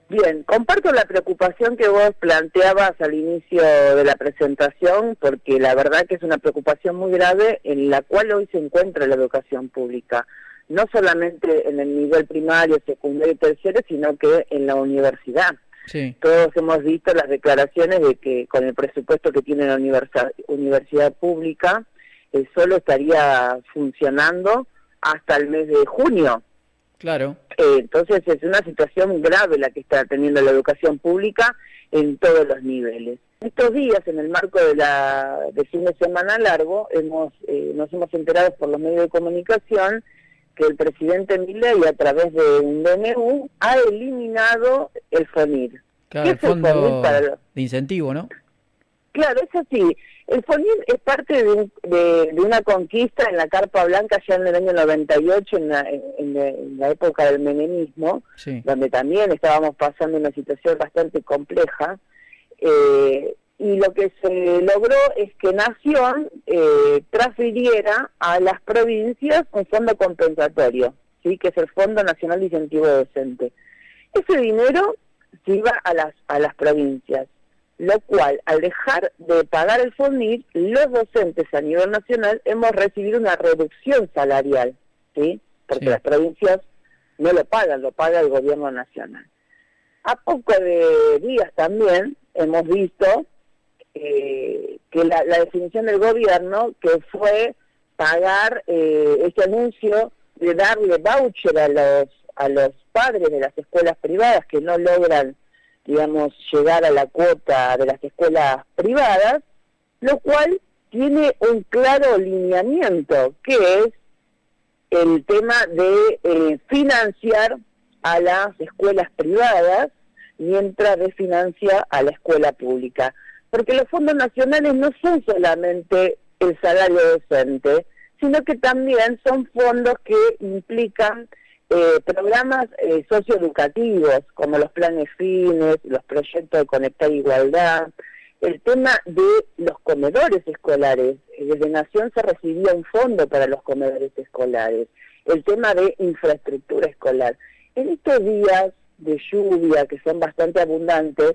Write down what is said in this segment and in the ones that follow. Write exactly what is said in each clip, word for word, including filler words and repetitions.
Bien, comparto la preocupación que vos planteabas al inicio de la presentación, porque la verdad que es una preocupación muy grave en la cual hoy se encuentra la educación pública, no solamente en el nivel primario, secundario y terciario, sino que en la universidad. Sí. Todos hemos visto las declaraciones de que con el presupuesto que tiene la universidad, universidad pública, eh, solo estaría funcionando hasta el mes de junio. Claro. Eh, entonces es una situación grave la que está teniendo la educación pública en todos los niveles. Estos días, en el marco de la de fin de semana largo, hemos eh, nos hemos enterado por los medios de comunicación que el presidente Milei, a través de un D N U, ha eliminado el FONIR. Claro, el fondo para los... de incentivo, ¿no? Claro, es así. El FONIR es parte de, un, de, de una conquista en la Carpa Blanca ya en el año noventa y ocho, en la, en la, en la época del menemismo, sí, donde también estábamos pasando una situación bastante compleja. Eh, y lo que se logró es que Nación eh, transfiriera a las provincias un fondo compensatorio, ¿sí?, que es el Fondo Nacional de Incentivo Docente. Ese dinero se iba a las, a las provincias, lo cual, al dejar de pagar el FONIR, los docentes a nivel nacional hemos recibido una reducción salarial, ¿sí?, porque sí, las provincias no lo pagan, lo paga el gobierno nacional. A poco de días también hemos visto eh, que la, la definición del gobierno, que fue pagar eh, este anuncio de darle voucher a los, a los padres de las escuelas privadas que no logran, digamos, llegar a la cuota de las escuelas privadas, lo cual tiene un claro lineamiento, que es el tema de eh, financiar a las escuelas privadas mientras desfinancia a la escuela pública. Porque los fondos nacionales no son solamente el salario docente, sino que también son fondos que implican Eh, programas eh, socioeducativos, como los planes fines, los proyectos de Conectar Igualdad, el tema de los comedores escolares. Desde Nación se recibía un fondo para los comedores escolares, el tema de infraestructura escolar. En estos días de lluvia, que son bastante abundantes,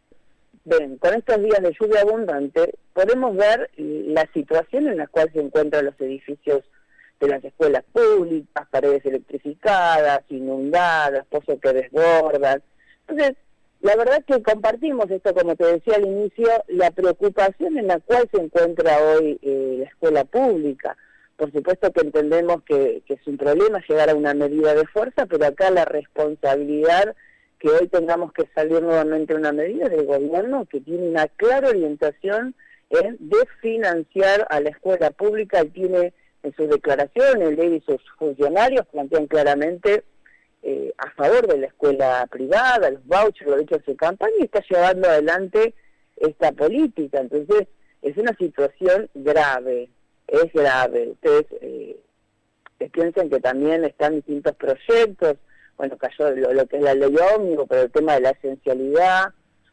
ven, con estos días de lluvia abundante, podemos ver la situación en la cual se encuentran los edificios de las escuelas públicas, paredes electrificadas, inundadas, pozos que desbordan. Entonces, la verdad que compartimos esto, como te decía al inicio, la preocupación en la cual se encuentra hoy eh, la escuela pública. Por supuesto que entendemos que, que es un problema llegar a una medida de fuerza, pero acá la responsabilidad que hoy tengamos que salir nuevamente a una medida del gobierno que tiene una clara orientación en desfinanciar a la escuela pública y tiene en sus declaraciones, el y sus funcionarios plantean claramente eh, a favor de la escuela privada, los vouchers, lo dicho en su campaña, y está llevando adelante esta política. Entonces, es una situación grave, es grave. Ustedes eh, piensan que también están distintos proyectos, bueno, cayó lo, lo que es la ley ómnibus, pero el tema de la esencialidad,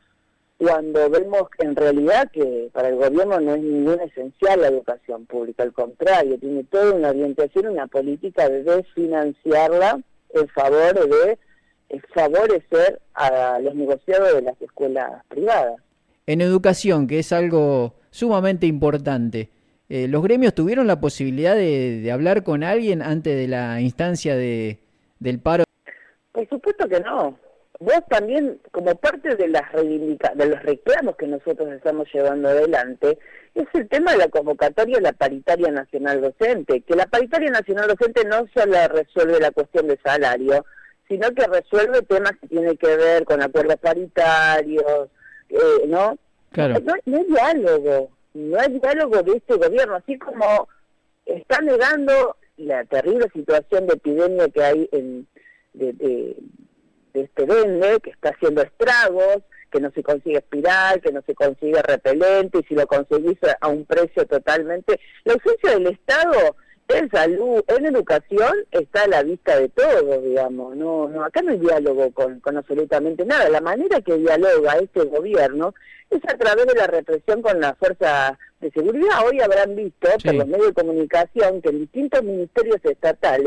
cuando vemos en realidad que para el gobierno no es ningún esencial la educación pública, al contrario, tiene toda una orientación, una política de desfinanciarla en favor de eh, favorecer a los negociados de las escuelas privadas. En educación, que es algo sumamente importante, eh, ¿los gremios tuvieron la posibilidad de, de hablar con alguien antes de la instancia de, del paro? Por supuesto que no. Vos también, como parte de las reivindica de los reclamos que nosotros estamos llevando adelante, es el tema de la convocatoria de la paritaria nacional docente, que la paritaria nacional docente no solo resuelve la cuestión de salario, sino que resuelve temas que tienen que ver con acuerdos paritarios, eh, ¿no? Claro. No, no hay diálogo, no hay diálogo de este gobierno, así como está negando la terrible situación de epidemia que hay en de, de de este dengue, que está haciendo estragos, que no se consigue espiral, que no se consigue repelente, y si lo conseguís a un precio totalmente... La ausencia del Estado en salud, en educación, está a la vista de todos, digamos. No, no, acá no hay diálogo con, con absolutamente nada. La manera que dialoga este gobierno es a través de la represión con la fuerza de seguridad. Hoy habrán visto, sí, por los medios de comunicación, que en distintos ministerios estatales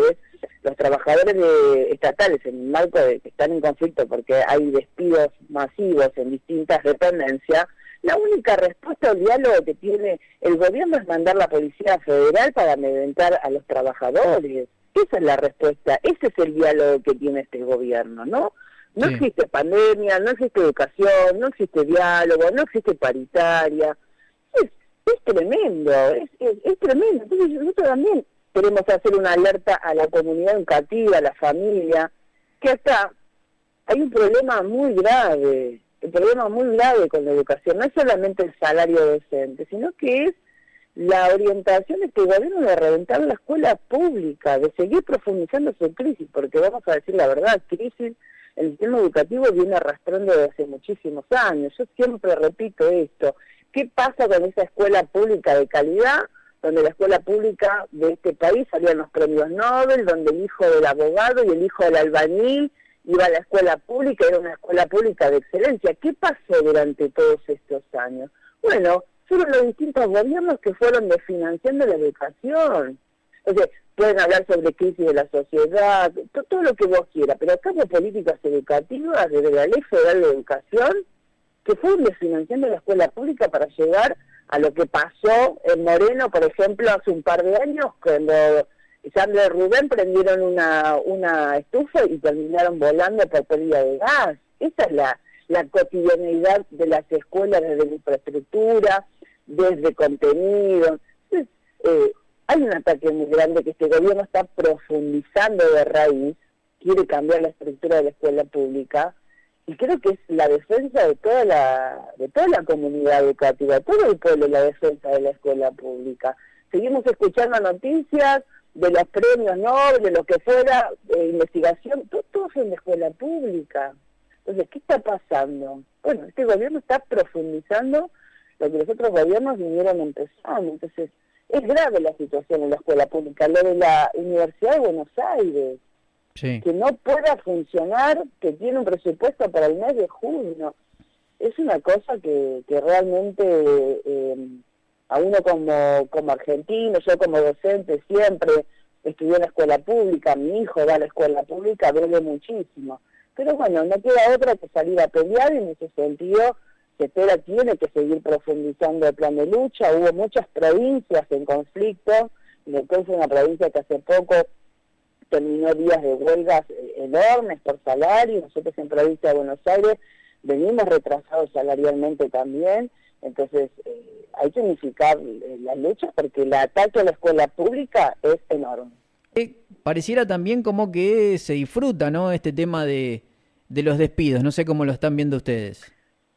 los trabajadores de, estatales en el marco de que están en conflicto porque hay despidos masivos en distintas dependencias, la única respuesta al diálogo que tiene el gobierno es mandar la Policía Federal para amedrentar a los trabajadores. Esa es la respuesta, ese es el diálogo que tiene este gobierno, ¿no? No sí. existe pandemia, no existe educación, no existe diálogo, no existe paritaria. Es, es tremendo, es, es, es tremendo. Entonces nosotros también queremos hacer una alerta a la comunidad educativa, a la familia, que acá hay un problema muy grave, un problema muy grave con la educación. No es solamente el salario docente, sino que es la orientación de este gobierno de reventar la escuela pública, de seguir profundizando su crisis, porque vamos a decir la verdad, crisis el sistema educativo viene arrastrando desde hace muchísimos años. Yo siempre repito esto. ¿Qué pasa con esa escuela pública de calidad, donde la escuela pública de este país salían los premios Nobel, donde el hijo del abogado y el hijo del albañil iba a la escuela pública, era una escuela pública de excelencia? ¿Qué pasó durante todos estos años? Bueno, fueron los distintos gobiernos que fueron desfinanciando la educación. Entonces, pueden hablar sobre crisis de la sociedad, to, todo lo que vos quieras, pero acá hay políticas educativas desde la Ley Federal de Educación que fueron desfinanciando la escuela pública para llegar a lo que pasó en Moreno, por ejemplo, hace un par de años, cuando Sandra y Rubén prendieron una, una estufa y terminaron volando por pérdida de gas. Esa es la, la cotidianidad de las escuelas, desde la infraestructura, desde contenido. Entonces, eh, hay un ataque muy grande que este gobierno está profundizando de raíz, quiere cambiar la estructura de la escuela pública, y creo que es la defensa de toda la de toda la comunidad educativa, todo el pueblo, la defensa de la escuela pública. Seguimos escuchando noticias de los premios Nobel, de lo que fuera, de investigación, todo, todo es en la escuela pública. Entonces, ¿qué está pasando? Bueno, este gobierno está profundizando lo que los otros gobiernos vinieron empezando. Entonces, es grave la situación en la escuela pública, lo de la Universidad de Buenos Aires, sí. que no pueda funcionar, que tiene un presupuesto para el mes de junio. Es una cosa que, que realmente eh, a uno como, como argentino, yo como docente siempre estudié en la escuela pública, mi hijo va a la escuela pública, duele muchísimo. Pero bueno, no queda otra que salir a pelear, y en ese sentido Cepeda tiene que seguir profundizando el plan de lucha. Hubo muchas provincias en conflicto, Neuquén fue una provincia que hace poco terminó días de huelgas enormes por salario. Nosotros en provincia de Buenos Aires venimos retrasados salarialmente también. Entonces eh, hay que unificar eh, las luchas, porque el ataque a la escuela pública es enorme. Eh, pareciera también como que se disfruta, ¿no?, este tema de, de los despidos. No sé cómo lo están viendo ustedes.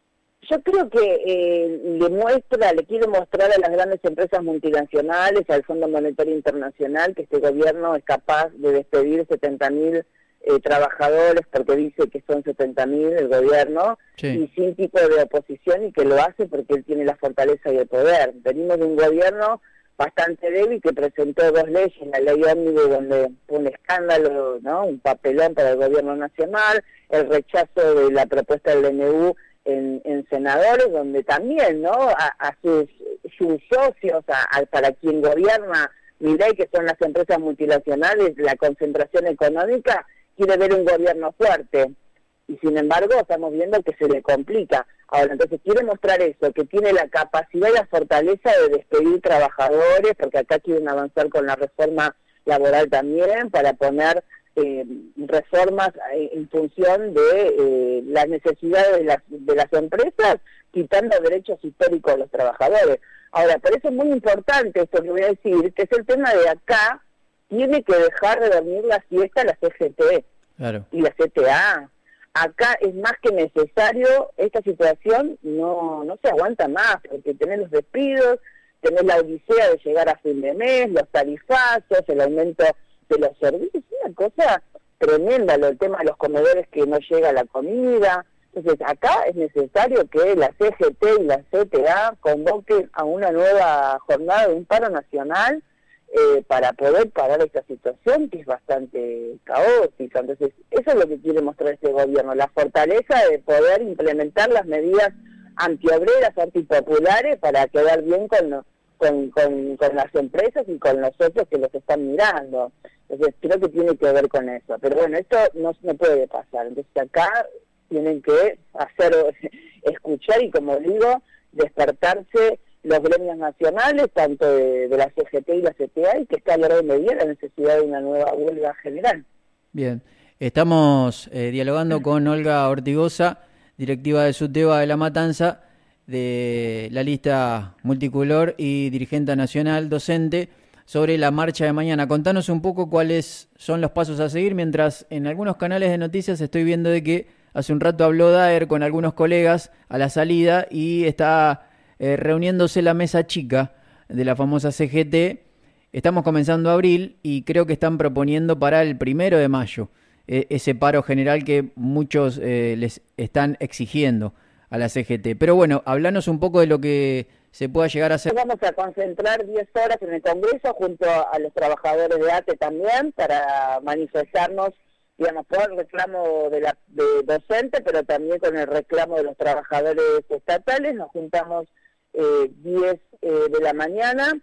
Yo creo que eh, le muestra, le quiere mostrar a las grandes empresas multinacionales, al Fondo Monetario Internacional, que este gobierno es capaz de despedir setenta mil eh, trabajadores, porque dice que son setenta mil el gobierno, sí. y sin tipo de oposición, y que lo hace porque él tiene la fortaleza y el poder. Venimos de un gobierno bastante débil que presentó dos leyes, la ley ómnibus, donde fue un escándalo, ¿no?, un papelón para el gobierno nacional, el rechazo de la propuesta del D N U En, en senadores, donde también, ¿no?, a, a sus, sus socios, a, a, para quien gobierna Milei, que son las empresas multinacionales, la concentración económica, quiere ver un gobierno fuerte, y sin embargo estamos viendo que se le complica. Ahora, entonces quiere mostrar eso, que tiene la capacidad y la fortaleza de despedir trabajadores, porque acá quieren avanzar con la reforma laboral también, para poner Eh, reformas en función de eh, las necesidades de las, de las empresas, quitando derechos históricos de los trabajadores. Ahora, por eso es muy importante esto que voy a decir, que es el tema de acá, tiene que dejar de dormir la siesta la C G T claro. y la C T A. Acá es más que necesario, esta situación no, no se aguanta más, porque tenés los despidos, tenés la odisea de llegar a fin de mes, los tarifazos, el aumento de los servicios, es una cosa tremenda, lo, el tema de los comedores que no llega la comida. Entonces acá es necesario que la C G T y la C T A convoquen a una nueva jornada de un paro nacional eh, para poder parar esta situación que es bastante caótica. Entonces eso es lo que quiere mostrar este gobierno, la fortaleza de poder implementar las medidas antiobreras, antipopulares, para quedar bien con los Con, con, con las empresas y con los otros que los están mirando. Entonces creo que tiene que ver con eso. Pero bueno, esto no, no puede pasar. Entonces acá tienen que hacer, escuchar y, como digo, despertarse los gremios nacionales, tanto de, de la C G T y la C T A, y que está al orden del día la necesidad de una nueva huelga general. Bien, estamos eh, dialogando con Olga Ortigosa, directiva de SUTEBA de La Matanza, de la lista multicolor y dirigente nacional docente, sobre la marcha de mañana. Contanos un poco cuáles son los pasos a seguir, mientras en algunos canales de noticias estoy viendo de que hace un rato habló Daer con algunos colegas a la salida y está eh, reuniéndose la mesa chica de la famosa C G T. Estamos comenzando abril y creo que están proponiendo para el primero de mayo eh, ese paro general que muchos eh, les están exigiendo a la C G T. Pero bueno, hablanos un poco de lo que se pueda llegar a hacer. Vamos a concentrar diez horas en el Congreso junto a los trabajadores de A T E también para manifestarnos, digamos, por el reclamo de la de docente, pero también con el reclamo de los trabajadores estatales. Nos juntamos eh, diez eh, de la mañana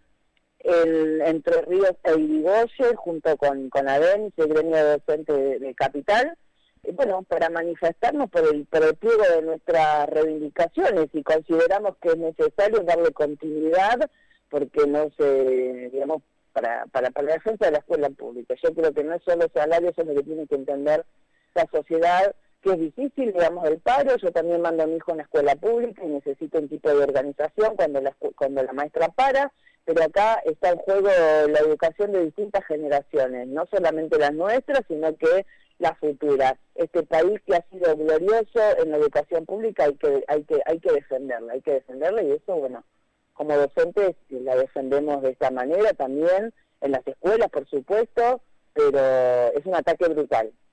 en Entre Ríos e Irigoyen, junto con, con ADEMIS, el gremio docente de, de Capital, y bueno, para manifestarnos por el, por el pliego de nuestras reivindicaciones, y consideramos que es necesario darle continuidad, porque no se, digamos, para, para, para la defensa de la escuela pública. Yo creo que no es solo salarios, es lo que tiene que entender la sociedad, que es difícil, digamos, el paro. Yo también mando a mi hijo a una escuela pública y necesito un tipo de organización cuando la, cuando la maestra para, pero acá está en juego la educación de distintas generaciones, no solamente las nuestras, sino que las futuras. Este país que ha sido glorioso en la educación pública hay que hay que hay que defenderla, hay que defenderla, y eso, bueno, como docentes la defendemos de esta manera también, en las escuelas, por supuesto, pero es un ataque brutal.